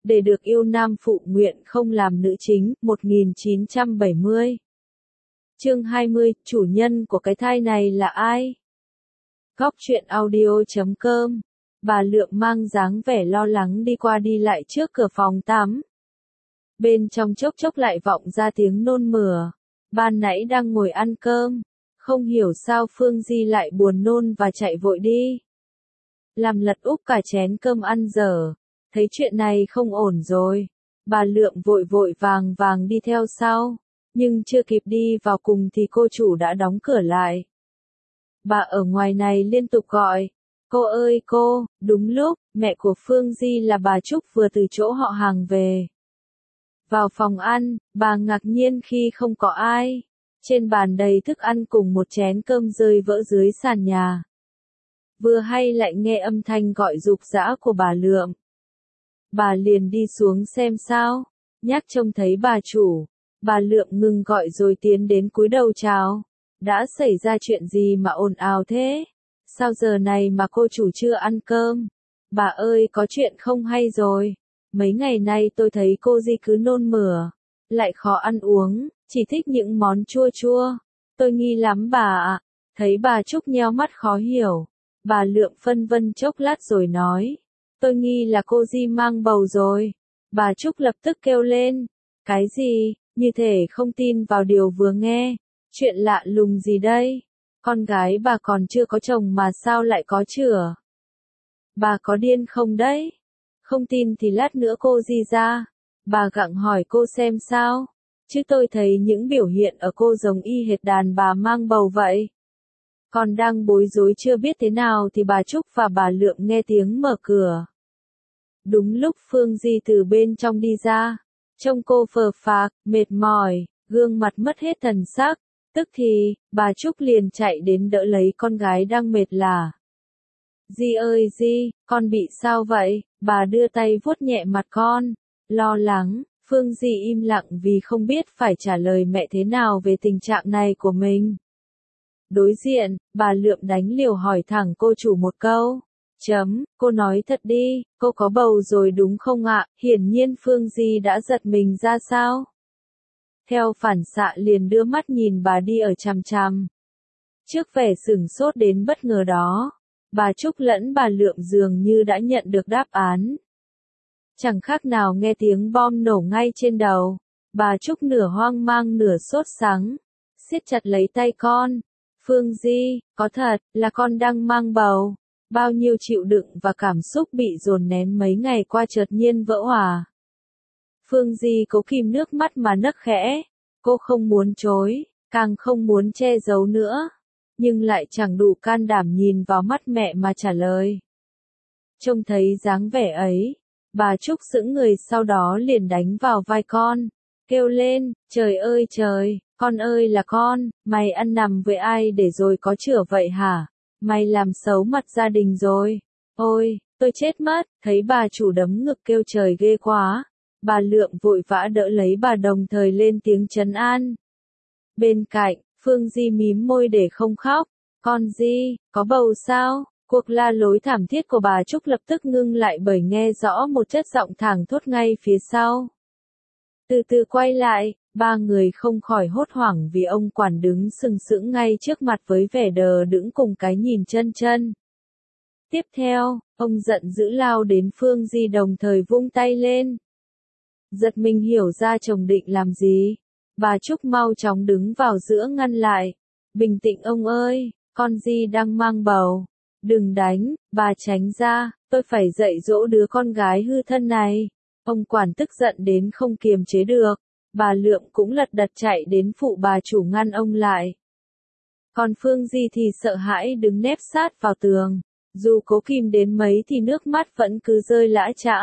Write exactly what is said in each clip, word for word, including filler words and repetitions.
để được yêu nam phụ nguyện không làm nữ chính, một nghìn chín trăm bảy mươi. Chương hai mươi, chủ nhân của cái thai này là ai? Góc truyện audio chấm com. Bà Lượng mang dáng vẻ lo lắng đi qua đi lại trước cửa phòng tắm. Bên trong chốc chốc lại vọng ra tiếng nôn mửa. Ban nãy đang ngồi ăn cơm, không hiểu sao Phương Di lại buồn nôn và chạy vội đi. Làm lật úp cả chén cơm ăn dở, thấy chuyện này không ổn rồi. Bà Lượng vội vội vàng vàng đi theo sau, nhưng chưa kịp đi vào cùng thì cô chủ đã đóng cửa lại. Bà ở ngoài này liên tục gọi, cô ơi cô, đúng lúc, mẹ của Phương Di là bà Trúc vừa từ chỗ họ hàng về. Vào phòng ăn, bà ngạc nhiên khi không có ai. Trên bàn đầy thức ăn cùng một chén cơm rơi vỡ dưới sàn nhà. Vừa hay lại nghe âm thanh gọi rục rã của bà Lượng. Bà liền đi xuống xem sao, nhắc trông thấy bà chủ. Bà Lượng ngừng gọi rồi tiến đến cúi đầu chào. Đã xảy ra chuyện gì mà ồn ào thế? Sao giờ này mà cô chủ chưa ăn cơm? Bà ơi có chuyện không hay rồi. Mấy ngày nay tôi thấy cô Di cứ nôn mửa, lại khó ăn uống, chỉ thích những món chua chua. Tôi nghi lắm bà ạ. Thấy bà Trúc nheo mắt khó hiểu. Bà Lượng phân vân chốc lát rồi nói. Tôi nghi là cô Di mang bầu rồi. Bà Trúc lập tức kêu lên. Cái gì, như thể không tin vào điều vừa nghe. Chuyện lạ lùng gì đây? Con gái bà còn chưa có chồng mà sao lại có chửa? Bà có điên không đấy? Không tin thì lát nữa cô Di ra. Bà gặng hỏi cô xem sao. Chứ tôi thấy những biểu hiện ở cô giống y hệt đàn bà mang bầu vậy. Còn đang bối rối chưa biết thế nào thì bà Trúc và bà Lượng nghe tiếng mở cửa. Đúng lúc Phương Di từ bên trong đi ra. Trông cô phờ phạc, mệt mỏi, gương mặt mất hết thần sắc. Tức thì, bà Trúc liền chạy đến đỡ lấy con gái đang mệt lả. Di ơi Di, con bị sao vậy? Bà đưa tay vuốt nhẹ mặt con. Lo lắng, Phương Di im lặng vì không biết phải trả lời mẹ thế nào về tình trạng này của mình. Đối diện, bà Lượng đánh liều hỏi thẳng cô chủ một câu. Chấm, cô nói thật đi, cô có bầu rồi đúng không ạ? Hiển nhiên Phương Di đã giật mình ra sao? Theo phản xạ liền đưa mắt nhìn bà đi ở chằm chằm. Trước vẻ sửng sốt đến bất ngờ đó, bà Trúc lẫn bà Lượng dường như đã nhận được đáp án. Chẳng khác nào nghe tiếng bom nổ ngay trên đầu. Bà Trúc nửa hoang mang nửa sốt sắng, siết chặt lấy tay con. Phương Di, có thật là con đang mang bầu. Bao nhiêu chịu đựng và cảm xúc bị dồn nén mấy ngày qua chợt nhiên vỡ òa. Phương Di cố kìm nước mắt mà nấc khẽ. Cô không muốn chối, càng không muốn che giấu nữa. Nhưng lại chẳng đủ can đảm nhìn vào mắt mẹ mà trả lời. Trông thấy dáng vẻ ấy, bà Trúc sững người sau đó liền đánh vào vai con. Kêu lên, trời ơi trời, con ơi là con, mày ăn nằm với ai để rồi có chửa vậy hả? Mày làm xấu mặt gia đình rồi. Ôi, tôi chết mất, thấy bà chủ đấm ngực kêu trời ghê quá. Bà Lượng vội vã đỡ lấy bà đồng thời lên tiếng trấn an. Bên cạnh, Phương Di mím môi để không khóc. Con Di, có bầu sao? Cuộc la lối thảm thiết của bà Trúc lập tức ngưng lại bởi nghe rõ một chất giọng thảng thốt ngay phía sau. Từ từ quay lại, ba người không khỏi hốt hoảng vì ông quản đứng sừng sững ngay trước mặt với vẻ đờ đẫn cùng cái nhìn chân chân. Tiếp theo, ông giận dữ lao đến Phương Di đồng thời vung tay lên. Giật mình hiểu ra chồng định làm gì. Bà Trúc mau chóng đứng vào giữa ngăn lại. Bình tĩnh ông ơi, con Di đang mang bầu. Đừng đánh, bà tránh ra, tôi phải dạy dỗ đứa con gái hư thân này. Ông quản tức giận đến không kiềm chế được. Bà Lượng cũng lật đật chạy đến phụ bà chủ ngăn ông lại. Còn Phương Di thì sợ hãi đứng nép sát vào tường. Dù cố kìm đến mấy thì nước mắt vẫn cứ rơi lã chã.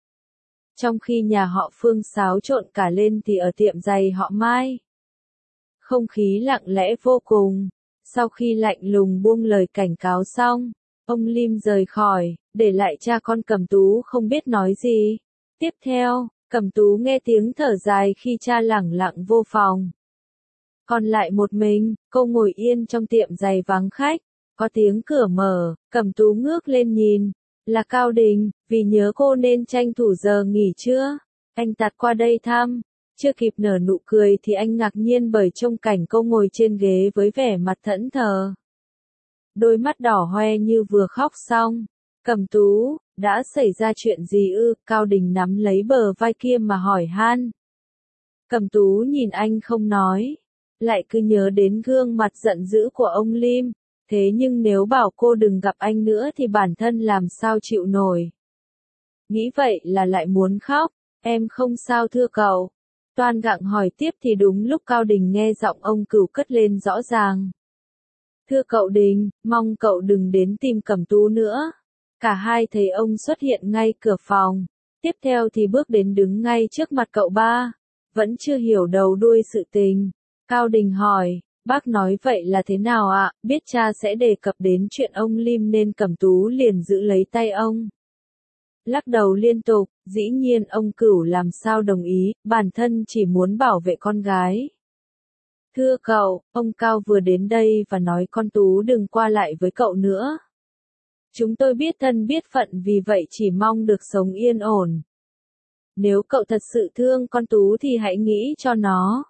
Trong khi nhà họ Phương xáo trộn cả lên thì ở tiệm giày họ Mai. Không khí lặng lẽ vô cùng. Sau khi lạnh lùng buông lời cảnh cáo xong, ông Lim rời khỏi, để lại cha con Cẩm Tú không biết nói gì. Tiếp theo, Cẩm Tú nghe tiếng thở dài khi cha lẳng lặng vô phòng. Còn lại một mình, cô ngồi yên trong tiệm giày vắng khách. Có tiếng cửa mở, Cẩm Tú ngước lên nhìn. Là Cao Đình, vì nhớ cô nên tranh thủ giờ nghỉ trưa. Anh tạt qua đây thăm. Chưa kịp nở nụ cười thì anh ngạc nhiên bởi trông cảnh cô ngồi trên ghế với vẻ mặt thẫn thờ. Đôi mắt đỏ hoe như vừa khóc xong. Cẩm Tú, đã xảy ra chuyện gì ư? Cao Đình nắm lấy bờ vai kia mà hỏi han. Cẩm Tú nhìn anh không nói. Lại cứ nhớ đến gương mặt giận dữ của ông Lim. Thế nhưng nếu bảo cô đừng gặp anh nữa thì bản thân làm sao chịu nổi. Nghĩ vậy là lại muốn khóc. Em không sao thưa cậu. Toan gặng hỏi tiếp thì đúng lúc Cao Đình nghe giọng ông Cửu cất lên rõ ràng. Thưa cậu Đình, mong cậu đừng đến tìm Cẩm Tú nữa. Cả hai thấy ông xuất hiện ngay cửa phòng. Tiếp theo thì bước đến đứng ngay trước mặt cậu ba. Vẫn chưa hiểu đầu đuôi sự tình. Cao Đình hỏi, bác nói vậy là thế nào ạ? Biết cha sẽ đề cập đến chuyện ông Lim nên Cẩm Tú liền giữ lấy tay ông. Lắc đầu liên tục, dĩ nhiên ông Cửu làm sao đồng ý, bản thân chỉ muốn bảo vệ con gái. Thưa cậu, ông Cao vừa đến đây và nói con Tú đừng qua lại với cậu nữa. Chúng tôi biết thân biết phận vì vậy chỉ mong được sống yên ổn. Nếu cậu thật sự thương con Tú thì hãy nghĩ cho nó.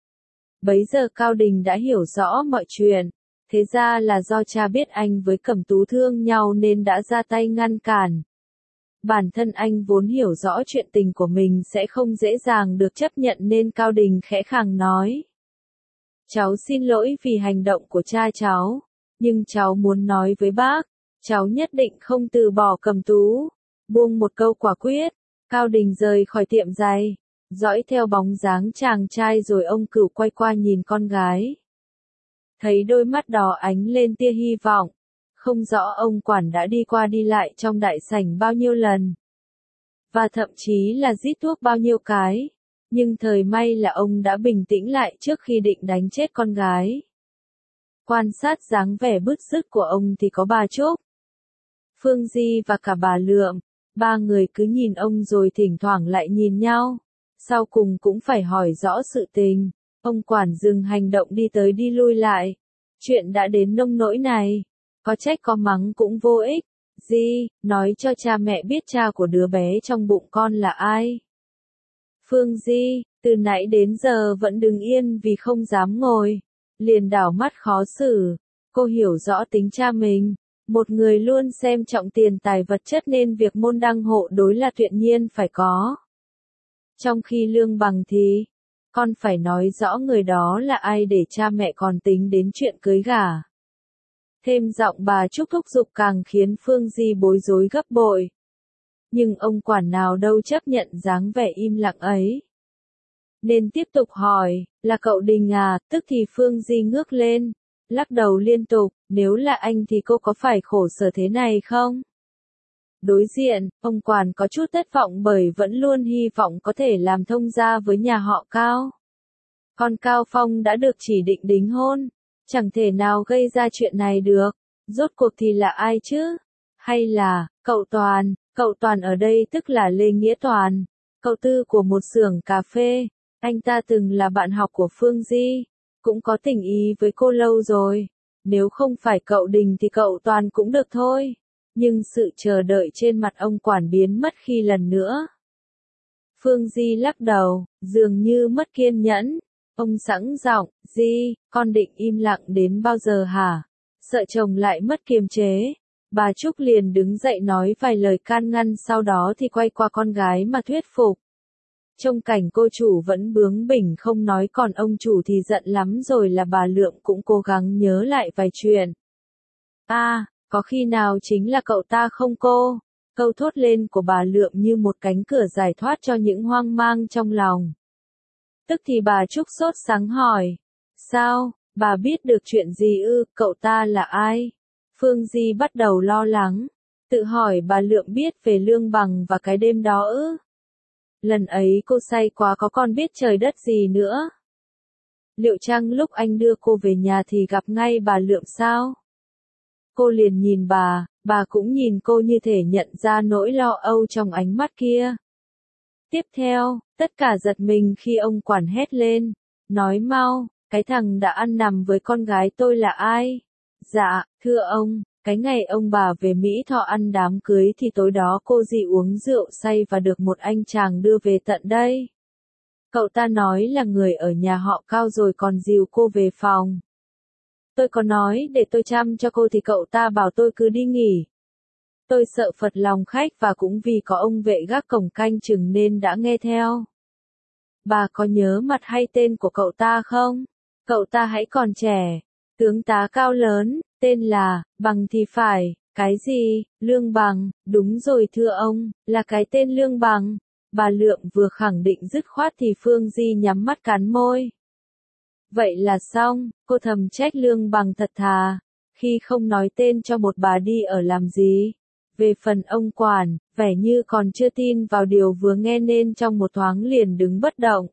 Bấy giờ Cao Đình đã hiểu rõ mọi chuyện. Thế ra là do cha biết anh với Cẩm Tú thương nhau nên đã ra tay ngăn cản. Bản thân anh vốn hiểu rõ chuyện tình của mình sẽ không dễ dàng được chấp nhận nên Cao Đình khẽ khàng nói. Cháu xin lỗi vì hành động của cha cháu. Nhưng cháu muốn nói với bác. Cháu nhất định không từ bỏ Cẩm Tú. Buông một câu quả quyết. Cao Đình rời khỏi tiệm giày. Dõi theo bóng dáng chàng trai rồi ông Cửu quay qua nhìn con gái. Thấy đôi mắt đỏ ánh lên tia hy vọng. Không rõ ông quản đã đi qua đi lại trong đại sảnh bao nhiêu lần. Và thậm chí là rít thuốc bao nhiêu cái. Nhưng thời may là ông đã bình tĩnh lại trước khi định đánh chết con gái. Quan sát dáng vẻ bứt rứt của ông thì có bà Trúc, Phương Di và cả bà Lượm. Ba người cứ nhìn ông rồi thỉnh thoảng lại nhìn nhau. Sau cùng cũng phải hỏi rõ sự tình. Ông quản dừng hành động đi tới đi lui lại. Chuyện đã đến nông nỗi này. Có trách có mắng cũng vô ích. Di, nói cho cha mẹ biết cha của đứa bé trong bụng con là ai. Phương Di, từ nãy đến giờ vẫn đứng yên vì không dám ngồi. Liền đảo mắt khó xử. Cô hiểu rõ tính cha mình. Một người luôn xem trọng tiền tài vật chất nên việc môn đăng hộ đối là tuyệt nhiên phải có. Trong khi lương bằng thì, con phải nói rõ người đó là ai để cha mẹ còn tính đến chuyện cưới gả. Thêm giọng bà Trúc thúc giục càng khiến Phương Di bối rối gấp bội. Nhưng ông quản nào đâu chấp nhận dáng vẻ im lặng ấy. Nên tiếp tục hỏi, là cậu Đình à, tức thì Phương Di ngước lên, lắc đầu liên tục, nếu là anh thì cô có phải khổ sở thế này không? Đối diện, ông quản có chút thất vọng bởi vẫn luôn hy vọng có thể làm thông gia với nhà họ Cao. Con Cao Phong đã được chỉ định đính hôn, chẳng thể nào gây ra chuyện này được, rốt cuộc thì là ai chứ? Hay là, cậu Toàn, cậu Toàn ở đây tức là Lê Nghĩa Toàn, cậu tư của một xưởng cà phê, anh ta từng là bạn học của Phương Di, cũng có tình ý với cô lâu rồi, nếu không phải cậu Đình thì cậu Toàn cũng được thôi. Nhưng sự chờ đợi trên mặt ông quản biến mất khi lần nữa. Phương Di lắc đầu, dường như mất kiên nhẫn. Ông sẵn giọng, Di, con định im lặng đến bao giờ hả? Sợ chồng lại mất kiềm chế. Bà Trúc liền đứng dậy nói vài lời can ngăn sau đó thì quay qua con gái mà thuyết phục. Trông cảnh cô chủ vẫn bướng bỉnh không nói còn ông chủ thì giận lắm rồi là bà Lượm cũng cố gắng nhớ lại vài chuyện. À, có khi nào chính là cậu ta không cô? Câu thốt lên của bà Lượm như một cánh cửa giải thoát cho những hoang mang trong lòng. Tức thì bà Trúc sốt sắng hỏi. Sao, bà biết được chuyện gì ư, cậu ta là ai? Phương Di bắt đầu lo lắng. Tự hỏi bà Lượm biết về Lương Bằng và cái đêm đó ư? Lần ấy cô say quá có còn biết trời đất gì nữa? Liệu chăng lúc anh đưa cô về nhà thì gặp ngay bà Lượm sao? Cô liền nhìn bà, bà cũng nhìn cô như thể nhận ra nỗi lo âu trong ánh mắt kia. Tiếp theo, tất cả giật mình khi ông quản hét lên, nói mau, cái thằng đã ăn nằm với con gái tôi là ai? Dạ, thưa ông, Cái ngày ông bà về Mỹ Thọ ăn đám cưới thì tối đó cô dì uống rượu say và được một anh chàng đưa về tận đây. Cậu ta nói là người ở nhà họ Cao rồi còn dìu cô về phòng. Tôi có nói để tôi chăm cho cô thì cậu ta bảo tôi cứ đi nghỉ. Tôi sợ phật lòng khách và cũng vì có ông vệ gác cổng canh chừng nên đã nghe theo. Bà có nhớ mặt hay tên của cậu ta không? Cậu ta hãy còn trẻ, tướng tá cao lớn, tên là, Bằng thì phải, cái gì, Lương Bằng, đúng rồi thưa ông, là cái tên Lương Bằng. Bà Lượng vừa khẳng định dứt khoát thì Phương Di nhắm mắt cắn môi. Vậy là xong, cô thầm trách Lương Bằng thật thà, khi không nói tên cho một bà đi ở làm gì. Về phần ông quản, vẻ như còn chưa tin vào điều vừa nghe nên trong một thoáng liền đứng bất động.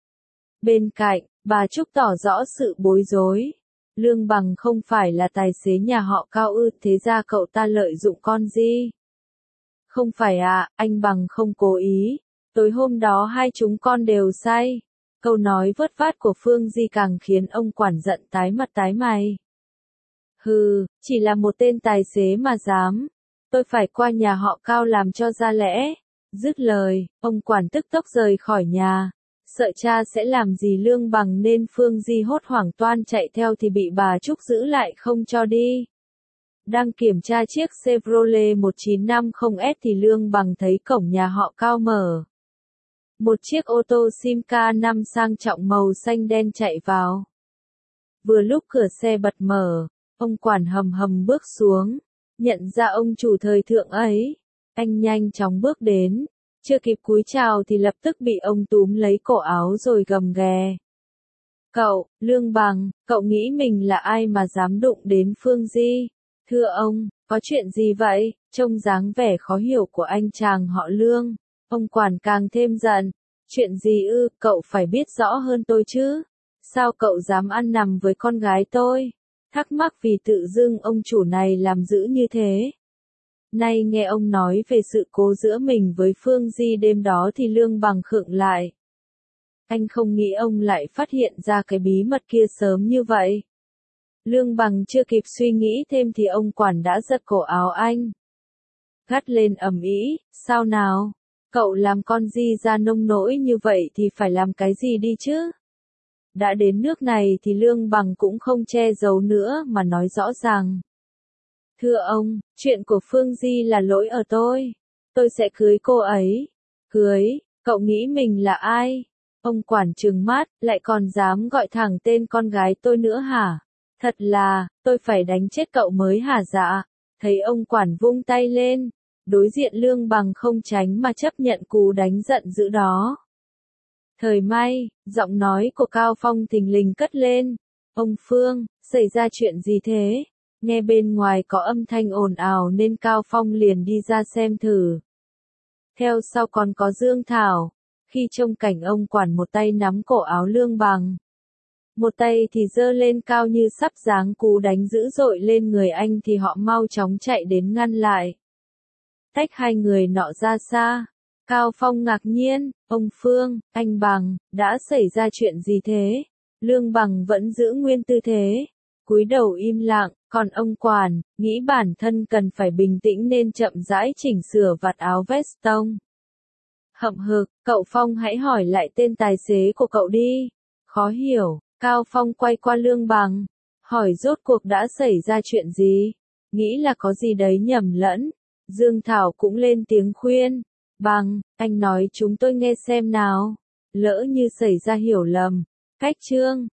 Bên cạnh, bà Trúc tỏ rõ sự bối rối. Lương Bằng không phải là tài xế nhà họ Cao ư, thế ra cậu ta lợi dụng con Di. Không phải à, anh Bằng không cố ý. Tối hôm đó hai chúng con đều say. Câu nói vớt vát của Phương Di càng khiến ông quản giận tái mặt tái mày. Hừ, chỉ là một tên tài xế mà dám. Tôi phải qua nhà họ Cao làm cho ra lẽ. Dứt lời, ông quản tức tốc rời khỏi nhà. Sợ cha sẽ làm gì Lương Bằng nên Phương Di hốt hoảng toan chạy theo thì bị bà Trúc giữ lại không cho đi. Đang kiểm tra chiếc Chevrolet một chín năm không S thì Lương Bằng thấy cổng nhà họ Cao mở. Một chiếc ô tô Simca năm sang trọng màu xanh đen chạy vào. Vừa lúc cửa xe bật mở, ông quản hầm hầm bước xuống, nhận ra ông chủ thời thượng ấy. Anh nhanh chóng bước đến, chưa kịp cúi chào thì lập tức bị ông túm lấy cổ áo rồi gầm ghè. Cậu, Lương Bằng, cậu nghĩ mình là ai mà dám đụng đến Phương Di? Thưa ông, có chuyện gì vậy? Trông dáng vẻ khó hiểu của anh chàng họ Lương. Ông quản càng thêm giận. Chuyện gì ư, cậu phải biết rõ hơn tôi chứ. Sao cậu dám ăn nằm với con gái tôi? Thắc mắc vì tự dưng ông chủ này làm dữ như thế. Nay nghe ông nói về sự cố giữa mình với Phương Di đêm đó thì Lương Bằng khựng lại. Anh không nghĩ ông lại phát hiện ra cái bí mật kia sớm như vậy. Lương Bằng chưa kịp suy nghĩ thêm thì ông quản đã giật cổ áo anh. Gắt lên ầm ĩ, sao nào? Cậu làm con Di ra nông nỗi như vậy thì phải làm cái gì đi chứ? Đã đến nước này thì Lương Bằng cũng không che giấu nữa mà nói rõ ràng. Thưa ông, chuyện của Phương Di là lỗi ở tôi. Tôi sẽ cưới cô ấy. Cưới, cậu nghĩ mình là ai? Ông quản trừng mắt, lại còn dám gọi thẳng tên con gái tôi nữa hả? Thật là, tôi phải đánh chết cậu mới hả dạ? Thấy ông quản vung tay lên. Đối diện Lương Bằng không tránh mà chấp nhận cú đánh giận dữ đó. Thời may, giọng nói của Cao Phong thình lình cất lên. Ông Phương, xảy ra chuyện gì thế? Nghe bên ngoài có âm thanh ồn ào nên Cao Phong liền đi ra xem thử. Theo sau còn có Dương Thảo. Khi trông cảnh ông quản một tay nắm cổ áo Lương Bằng, một tay thì giơ lên cao như sắp giáng cú đánh dữ dội lên người anh thì họ mau chóng chạy đến ngăn lại. Tách hai người nọ ra xa. Cao Phong ngạc nhiên, ông Phương, anh Bằng, đã xảy ra chuyện gì thế? Lương Bằng vẫn giữ nguyên tư thế, cúi đầu im lặng, còn ông quản, nghĩ bản thân cần phải bình tĩnh nên chậm rãi chỉnh sửa vạt áo vest tông. Hậm hực, cậu Phong hãy hỏi lại tên tài xế của cậu đi. Khó hiểu, Cao Phong quay qua Lương Bằng, hỏi rốt cuộc đã xảy ra chuyện gì? Nghĩ là có gì đấy nhầm lẫn. Dương Thảo cũng lên tiếng khuyên. Bằng, anh nói chúng tôi nghe xem nào. Lỡ như xảy ra hiểu lầm. Cách chương.